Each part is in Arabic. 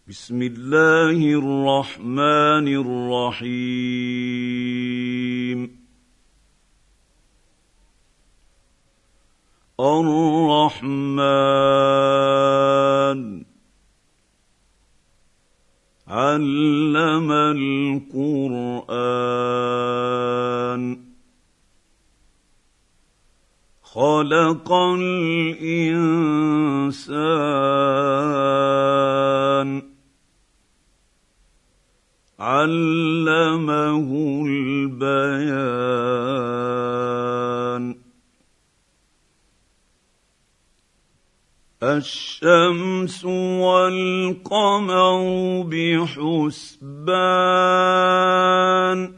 بسم الله الرحمن الرحيم الرحمن علم القرآن خلق الإنسان علمه البيان الشمس والقمر بحسبان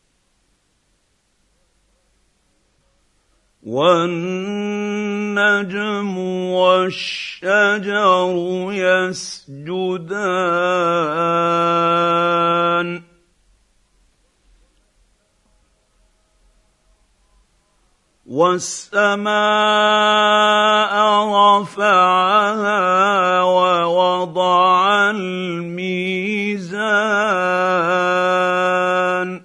والنجم والشجر يسجدان والسماء رفعها ووضع الميزان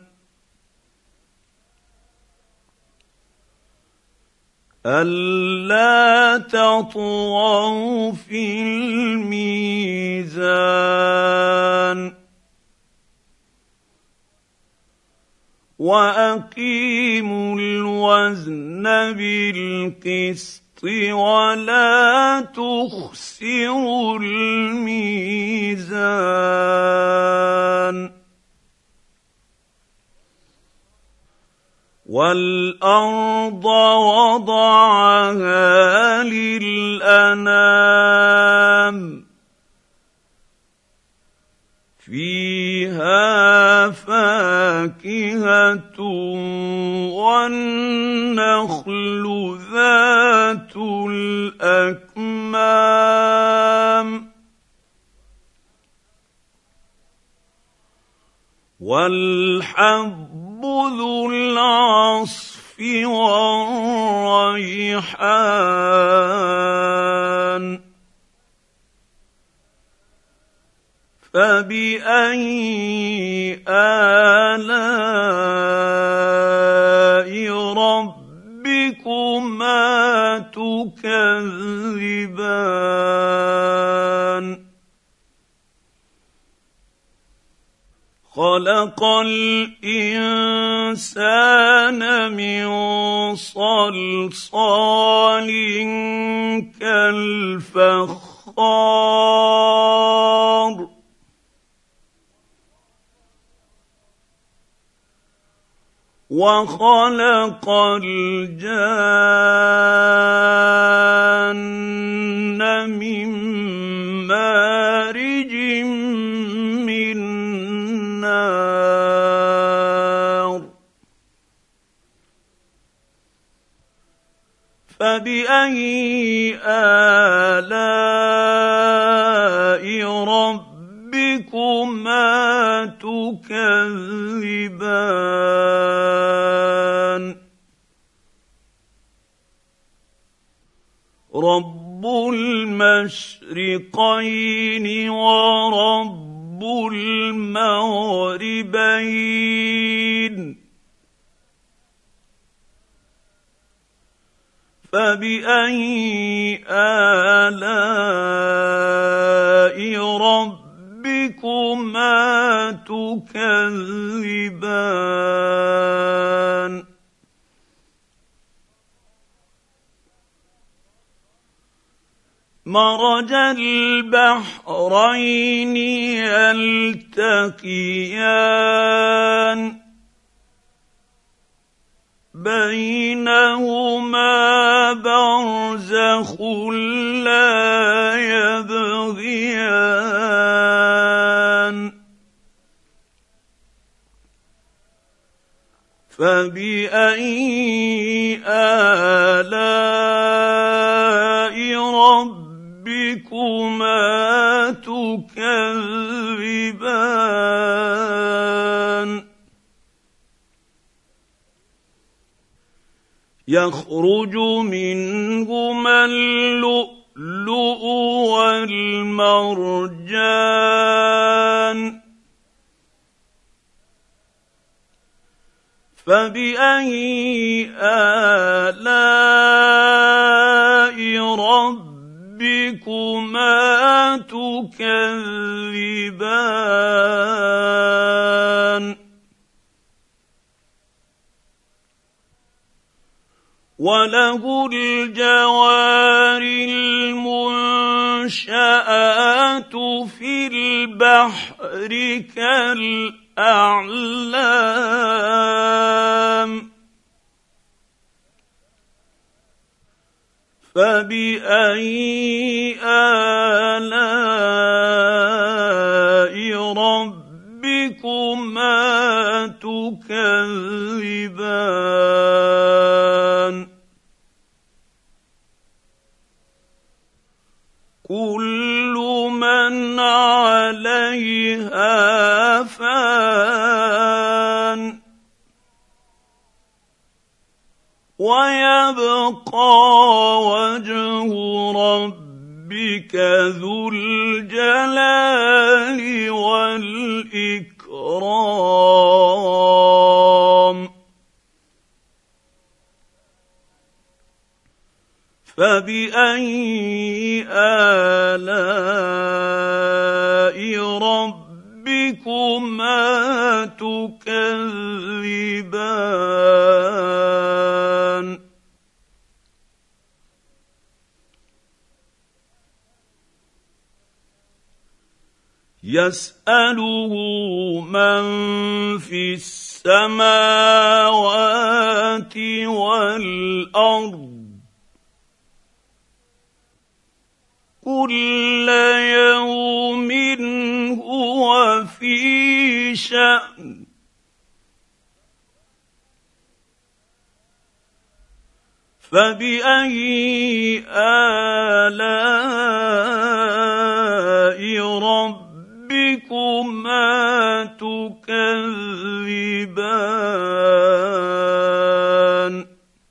ألا تطغوا في الميزان وأقيموا الوزن بالقسط ولا تخسروا الميزان والأرض وضعها للأنام فيها فاكهة والنخل ذات الأكمام والحب ذو العصف والريحان فبأي آلاء ربكما تكذبان خلق الإنسان من صلصال كالفخار وخلق الجان من مارج من نار فبأي آلاء ربكما تكذبان رب المشرقين ورب المغربين فبأي آلاء ربكما تكذبان مرج البحرين يلتقيان بينهما برزخ لا يبغيان فبأي آلاء ربكما تكذبان يخرج منهما اللؤلؤ اللؤلؤ والمرجان فبأي آلاء ربكما تكذبان وله الجوار المنشآت في البحر كالأعلام فبأي آلاء ربكما تكذبان كل من عليها فان ويبقى وجه ربك ذو الجلال والإكرام فبأي آلاء ربكما تكذبان يسأله من في السماوات والأرض كل يوم هو في شأن فبأي آلاء ربكما تكذبان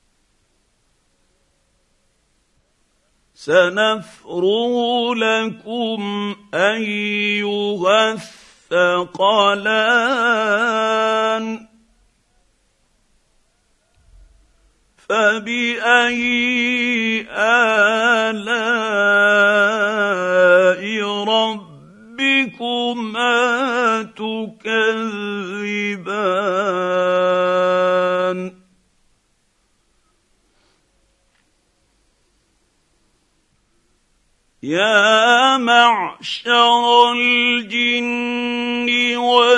سنفرغ لكم أيها الثقلان فبأي آلاء ربكما تكذبان يا معشر الجن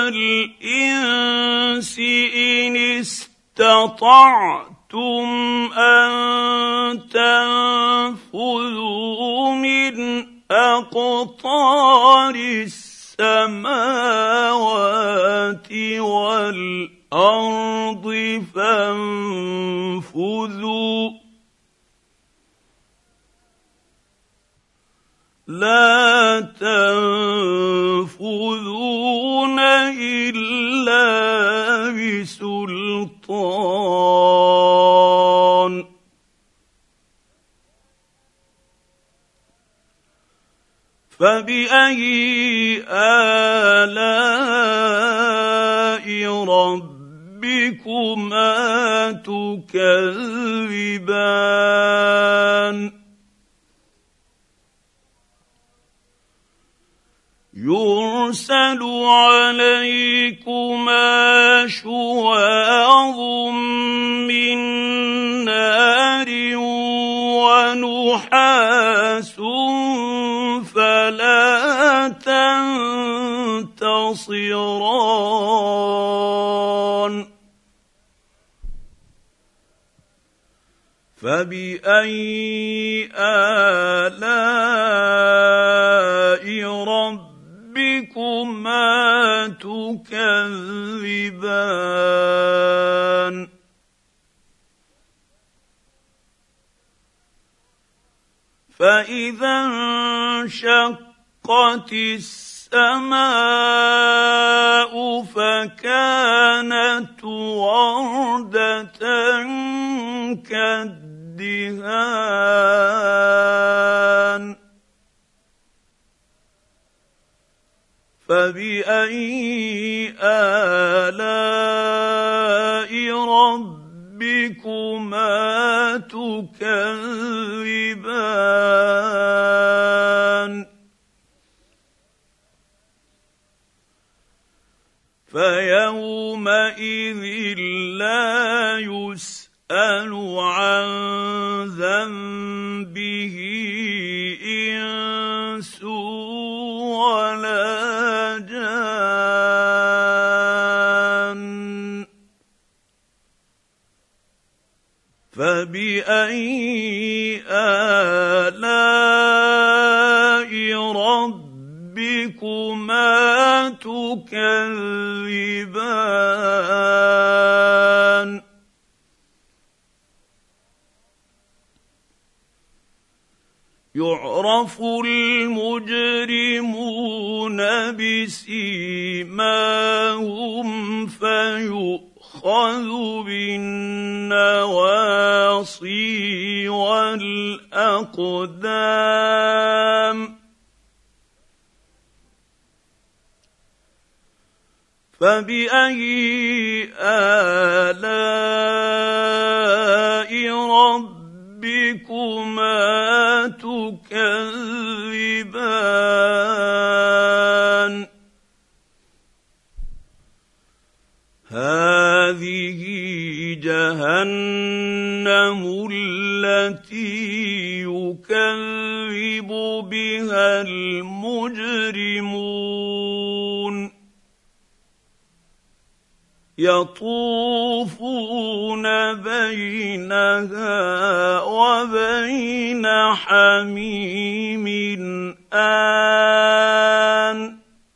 والإنس إن استطعتم أن تنفذوا من أقطار السماوات والأرض فانفذوا لا تنفذون إلا بسلطان فبأي آلاء ربكما تكذبان يرسل عليكما شواظ من نار ونحاس فلا تنتصران فبأي آلاء ربكما تكذبان فإذا انشقت السماء فكانت وردة كالدهان الدهان فبأي آلاء ربكما تكذبان فيومئذ لا يسأل عن ذنبه إنس ولا جان فبأي آلاء ربكما تكذبان يعرف المجرمون بسيماهم فيؤخذ بالنواصي والأقدام فبأي آلاء ربكما تكذبان هذه جهنم التي يكذب بها المجرمون يطوفون بينها وبين حميم آن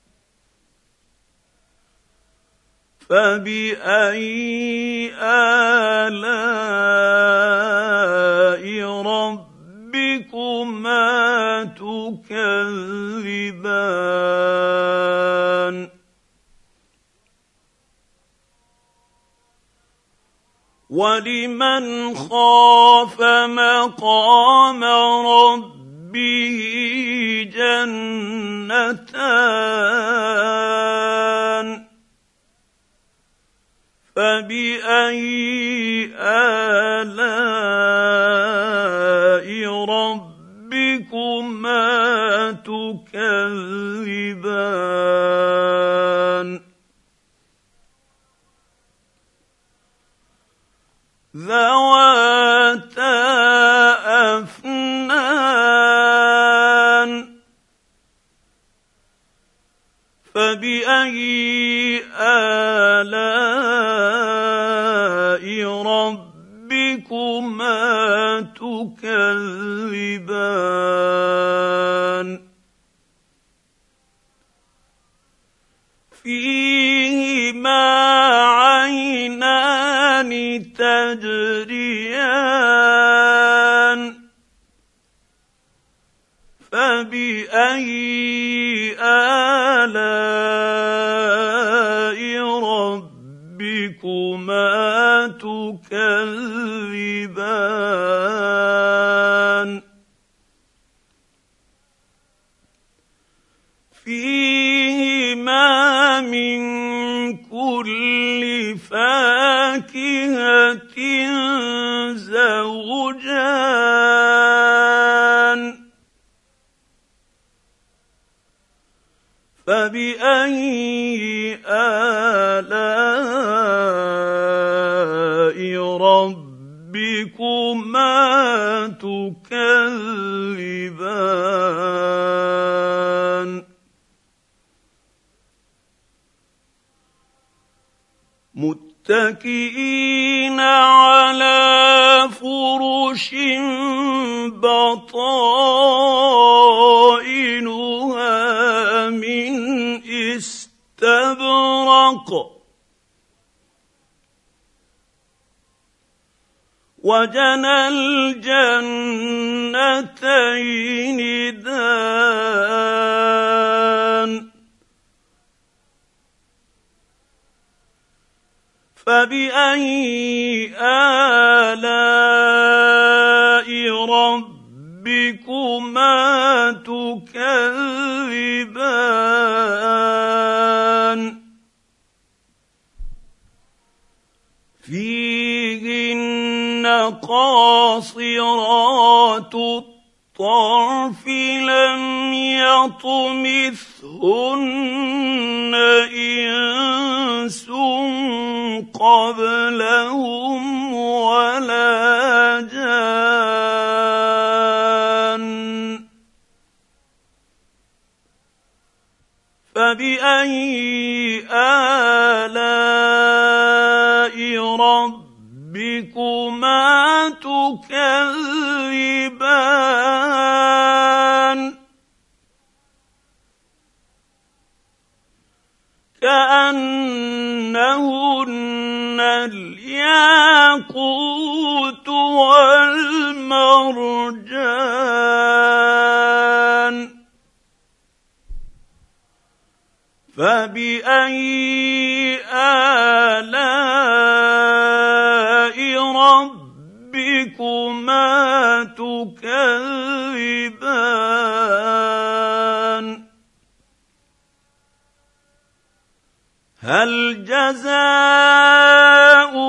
فبأي آلاء ربكما تكذبان ولمن خاف مقام ربه جنتان فبأي آلاء ربكما تكذبان ذواتا أفنان فبأي آلاء ربكما تكذبان فيهما عينان تجريان فبأي آلاء ربكما تكذبان فيهما من كل فاكهة زوجان فبأي آلاء ربكما تكذبان متكئين على فرش بطائنها من استبرق وجنى الجنتين دان فبأي آلاء ربكما تكذبان فيهن قاصرات الطرف لم يطمثهن إنس قبلهم ولا جان فبأي آلاء ربكما تكذبان كأنهن الياقوت والمرجان فبأي آلاء ربكما تكذبان هل جزاء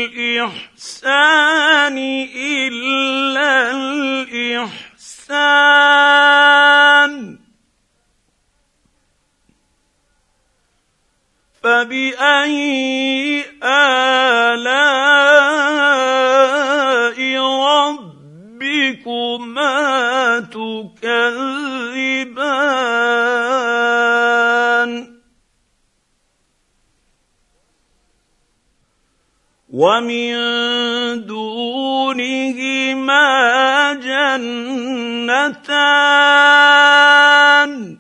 الإحسان إلا الإحسان فبأي آلاء ربكما تكذبان ومن دونهما جنتان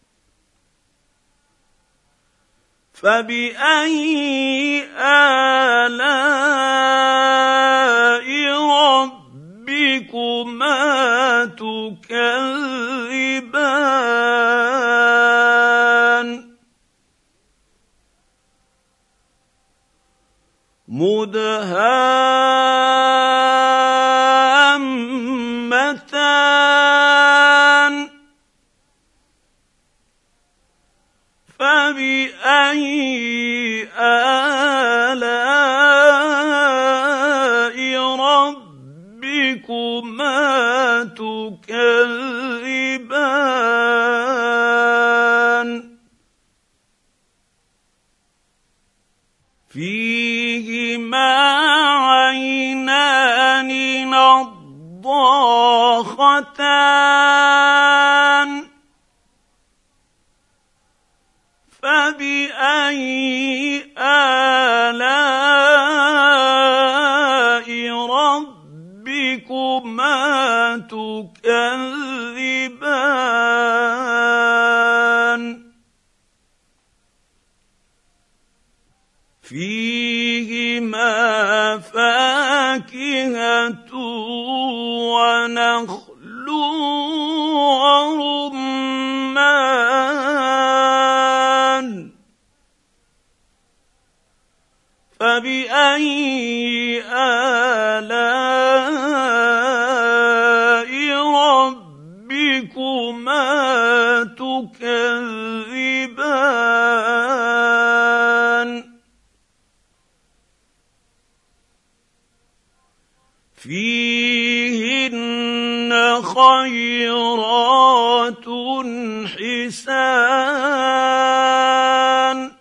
فبأي آلاء ربكما تكذبان مدهامتان فبأي آلاء ربكما تكذبان فيهما عينان نضاختان فبأي آلاء ربكما تكذبان فيهما فاكهة ونخل ورمان فبأي آلاء ربكما تكذبان فيهن خيرات حسان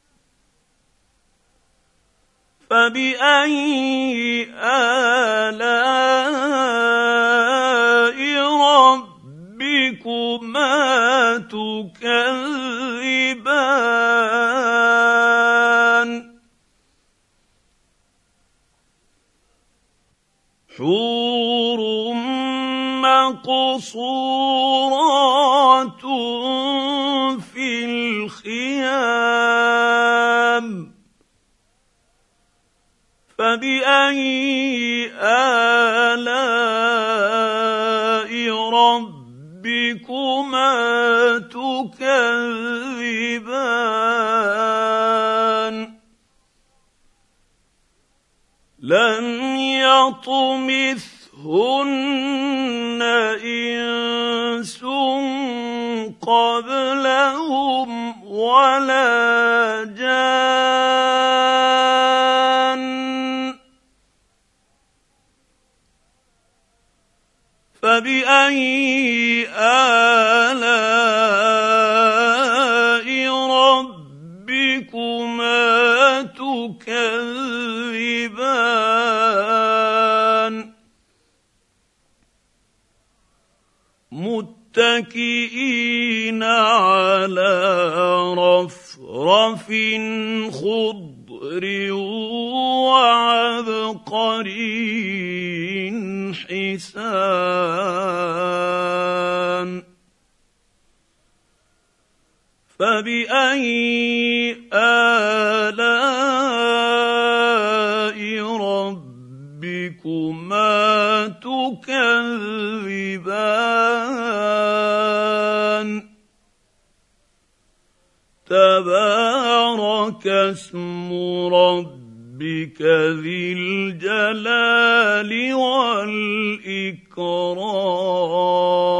فبأي آلاء ربكما تكذبان حور مقصورات في الخيام فبأي آلاء ربكما تكذبان لم يطمثهن يمسهن إنس قبلهم ولا جان فبأي آلاء ربكما تكذبان متكئين على رفرف خضر وعبقري حسان فبأي آلاء ربكما تكذبان تبارك اسم ربك ذي الجلال والإكرام